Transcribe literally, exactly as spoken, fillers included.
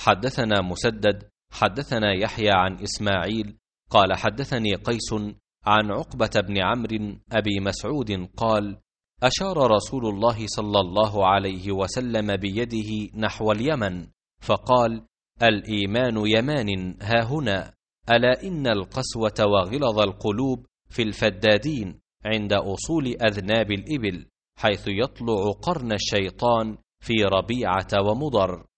حدثنا مسدد حدثنا يحيى عن إسماعيل قال حدثني قيس عن عقبة بن عمرو أبي مسعود قال: أشار رسول الله صلى الله عليه وسلم بيده نحو اليمن فقال: الإيمان يمان هاهنا، ألا إن القسوة وغلظ القلوب في الفدادين عند أصول أذناب الإبل، حيث يطلع قرن الشيطان في ربيعة ومضر.